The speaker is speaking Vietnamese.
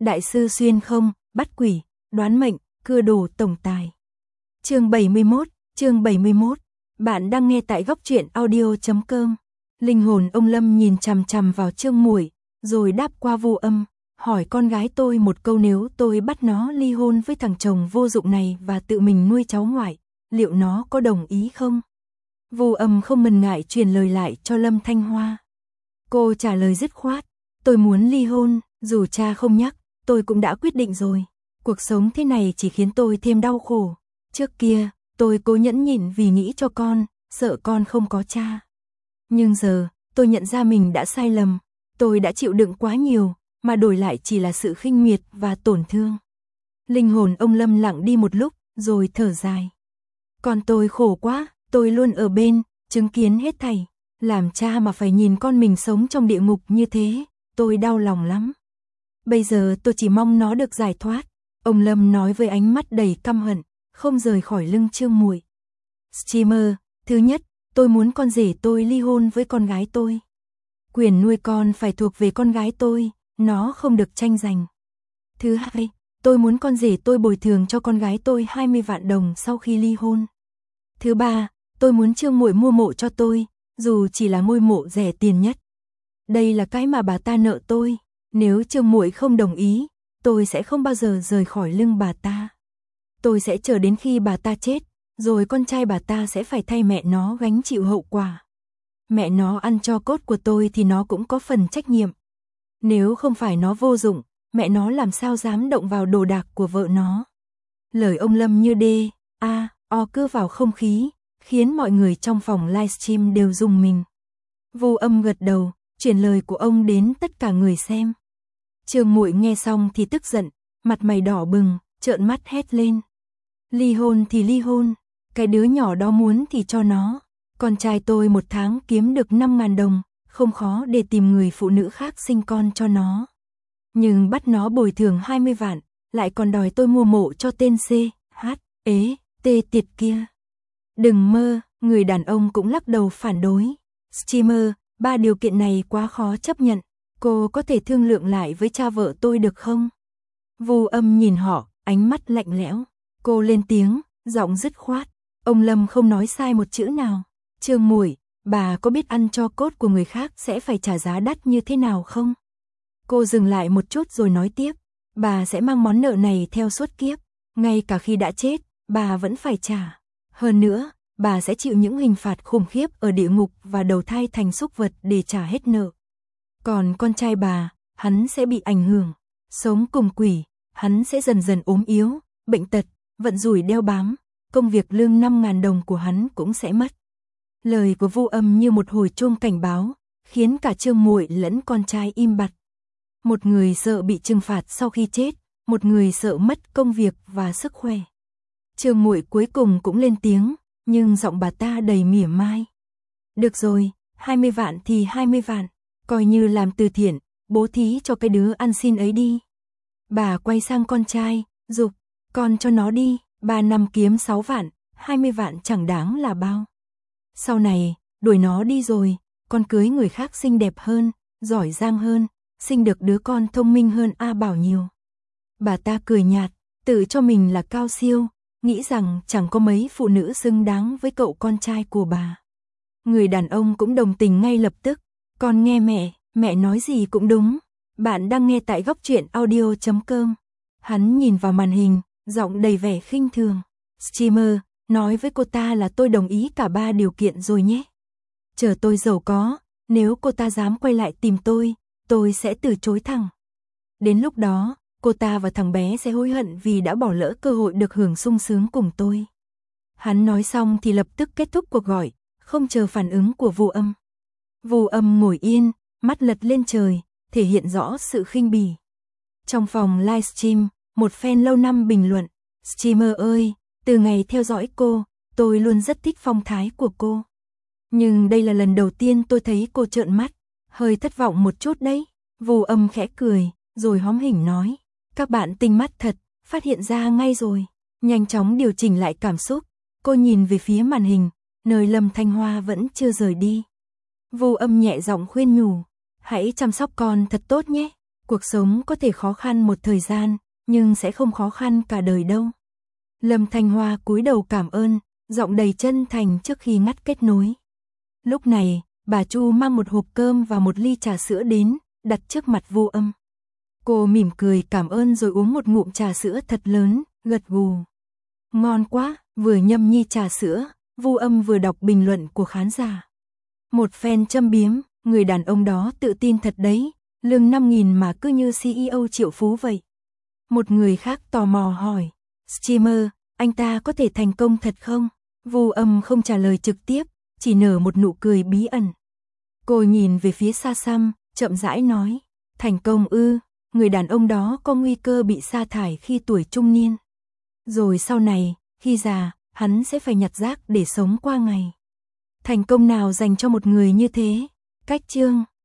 Đại sư xuyên không, bắt quỷ, đoán mệnh, cưa đồ tổng tài. Chương 71. Bạn đang nghe tại góc truyện audio.com. Linh hồn ông Lâm nhìn chằm chằm vào Trương Muội, rồi đáp qua Vu Âm, hỏi con gái tôi một câu, nếu tôi bắt nó ly hôn với thằng chồng vô dụng này và tự mình nuôi cháu ngoại, liệu nó có đồng ý không? Vu Âm không ngần ngại truyền lời lại cho Lâm Thanh Hoa. Cô trả lời dứt khoát, tôi muốn ly hôn, dù cha không nhắc, tôi cũng đã quyết định rồi. Cuộc sống thế này chỉ khiến tôi thêm đau khổ. Trước kia, tôi cố nhẫn nhịn vì nghĩ cho con, sợ con không có cha. Nhưng giờ, tôi nhận ra mình đã sai lầm, tôi đã chịu đựng quá nhiều, mà đổi lại chỉ là sự khinh miệt và tổn thương. Linh hồn ông Lâm lặng đi một lúc, rồi thở dài. Con tôi khổ quá, tôi luôn ở bên, chứng kiến hết thảy. Làm cha mà phải nhìn con mình sống trong địa ngục như thế, tôi đau lòng lắm. Bây giờ tôi chỉ mong nó được giải thoát. Ông Lâm nói với ánh mắt đầy căm hận, không rời khỏi lưng Trương Muội. Streamer, thứ nhất, tôi muốn con rể tôi ly hôn với con gái tôi. Quyền nuôi con phải thuộc về con gái tôi, nó không được tranh giành. Thứ hai, tôi muốn con rể tôi bồi thường cho con gái tôi 20 vạn đồng sau khi ly hôn. Thứ ba, tôi muốn Trương Muội mua mộ cho tôi, dù chỉ là ngôi mộ rẻ tiền nhất. Đây là cái mà bà ta nợ tôi, nếu Trương Muội không đồng ý, tôi sẽ không bao giờ rời khỏi lưng bà ta. Tôi sẽ chờ đến khi bà ta chết, rồi con trai bà ta sẽ phải thay mẹ nó gánh chịu hậu quả. Mẹ nó ăn tro cốt của tôi thì nó cũng có phần trách nhiệm. Nếu không phải nó vô dụng, mẹ nó làm sao dám động vào đồ đạc của vợ nó. Lời ông Lâm như o cưa vào không khí, khiến mọi người trong phòng livestream đều rùng mình. Vu Âm gật đầu, chuyển lời của ông đến tất cả người xem. Trương Muội nghe xong thì tức giận, mặt mày đỏ bừng, trợn mắt hét lên. Ly hôn thì ly hôn, cái đứa nhỏ đó muốn thì cho nó. Con trai tôi một tháng kiếm được 5.000 đồng, không khó để tìm người phụ nữ khác sinh con cho nó. Nhưng bắt nó bồi thường 20 vạn, lại còn đòi tôi mua mộ cho tên C.H.E.T tiệt kia. Đừng mơ, người đàn ông cũng lắc đầu phản đối. Streamer, 3 điều kiện này quá khó chấp nhận, cô có thể thương lượng lại với cha vợ tôi được không? Vu Âm nhìn họ, ánh mắt lạnh lẽo. Cô lên tiếng, giọng dứt khoát. Ông Lâm không nói sai một chữ nào. Trương Muội, bà có biết ăn tro cốt của người khác sẽ phải trả giá đắt như thế nào không? Cô dừng lại một chút rồi nói tiếp. Bà sẽ mang món nợ này theo suốt kiếp. Ngay cả khi đã chết, bà vẫn phải trả. Hơn nữa, bà sẽ chịu những hình phạt khủng khiếp ở địa ngục và đầu thai thành súc vật để trả hết nợ. Còn con trai bà, hắn sẽ bị ảnh hưởng. Sống cùng quỷ, hắn sẽ dần dần ốm yếu, bệnh tật, vận rủi đeo bám. Công việc lương 5.000 đồng của hắn cũng sẽ mất. Lời của Vu Âm như một hồi chuông cảnh báo, khiến cả Trương Muội lẫn con trai im bặt. Một người sợ bị trừng phạt sau khi chết, một người sợ mất công việc và sức khỏe. Trương Muội cuối cùng cũng lên tiếng, nhưng giọng bà ta đầy mỉa mai. Được rồi, 20 vạn thì 20 vạn, coi như làm từ thiện, bố thí cho cái đứa ăn xin ấy đi. Bà quay sang con trai, giục, con cho nó đi, 3 năm kiếm 6 vạn, 20 vạn chẳng đáng là bao. Sau này, đuổi nó đi rồi, con cưới người khác xinh đẹp hơn, giỏi giang hơn, sinh được đứa con thông minh hơn A Bảo nhiều. Bà ta cười nhạt, tự cho mình là cao siêu, nghĩ rằng chẳng có mấy phụ nữ xứng đáng với cậu con trai của bà. Người đàn ông cũng đồng tình ngay lập tức, con nghe mẹ nói gì cũng đúng. Bạn đang nghe tại góc truyện audio.com. Hắn nhìn vào màn hình, giọng đầy vẻ khinh thường. Streamer, nói với cô ta là tôi đồng ý cả 3 điều kiện rồi nhé. Chờ tôi giàu có, nếu cô ta dám quay lại tìm tôi sẽ từ chối thẳng. Đến lúc đó, cô ta và thằng bé sẽ hối hận vì đã bỏ lỡ cơ hội được hưởng sung sướng cùng tôi. Hắn nói xong thì lập tức kết thúc cuộc gọi, không chờ phản ứng của Vu Âm. Vu Âm ngồi yên, mắt lật lên trời, thể hiện rõ sự khinh bỉ. Trong phòng livestream, một fan lâu năm bình luận, Streamer ơi, từ ngày theo dõi cô, tôi luôn rất thích phong thái của cô. Nhưng đây là lần đầu tiên tôi thấy cô trợn mắt, hơi thất vọng một chút đấy. Vu Âm khẽ cười, rồi hóm hỉnh nói, các bạn tinh mắt thật, phát hiện ra ngay rồi. Nhanh chóng điều chỉnh lại cảm xúc, cô nhìn về phía màn hình, nơi Lâm Thanh Hoa vẫn chưa rời đi. Vu Âm nhẹ giọng khuyên nhủ, hãy chăm sóc con thật tốt nhé. Cuộc sống có thể khó khăn một thời gian, nhưng sẽ không khó khăn cả đời đâu. Lâm Thanh Hoa cúi đầu cảm ơn, giọng đầy chân thành trước khi ngắt kết nối. Lúc này, bà Chu mang một hộp cơm và một ly trà sữa đến, đặt trước mặt Vu Âm. Cô mỉm cười cảm ơn rồi uống một ngụm trà sữa thật lớn, gật gù. Ngon quá, vừa nhâm nhi trà sữa, Vu Âm vừa đọc bình luận của khán giả. Một fan châm biếm, người đàn ông đó tự tin thật đấy, lương 5.000 mà cứ như CEO triệu phú vậy. Một người khác tò mò hỏi, streamer, anh ta có thể thành công thật không? Vu Âm không trả lời trực tiếp, chỉ nở một nụ cười bí ẩn. Cô nhìn về phía xa xăm, chậm rãi nói, thành công ư, người đàn ông đó có nguy cơ bị sa thải khi tuổi trung niên. Rồi sau này, khi già, hắn sẽ phải nhặt rác để sống qua ngày. Thành công nào dành cho một người như thế? Cách chương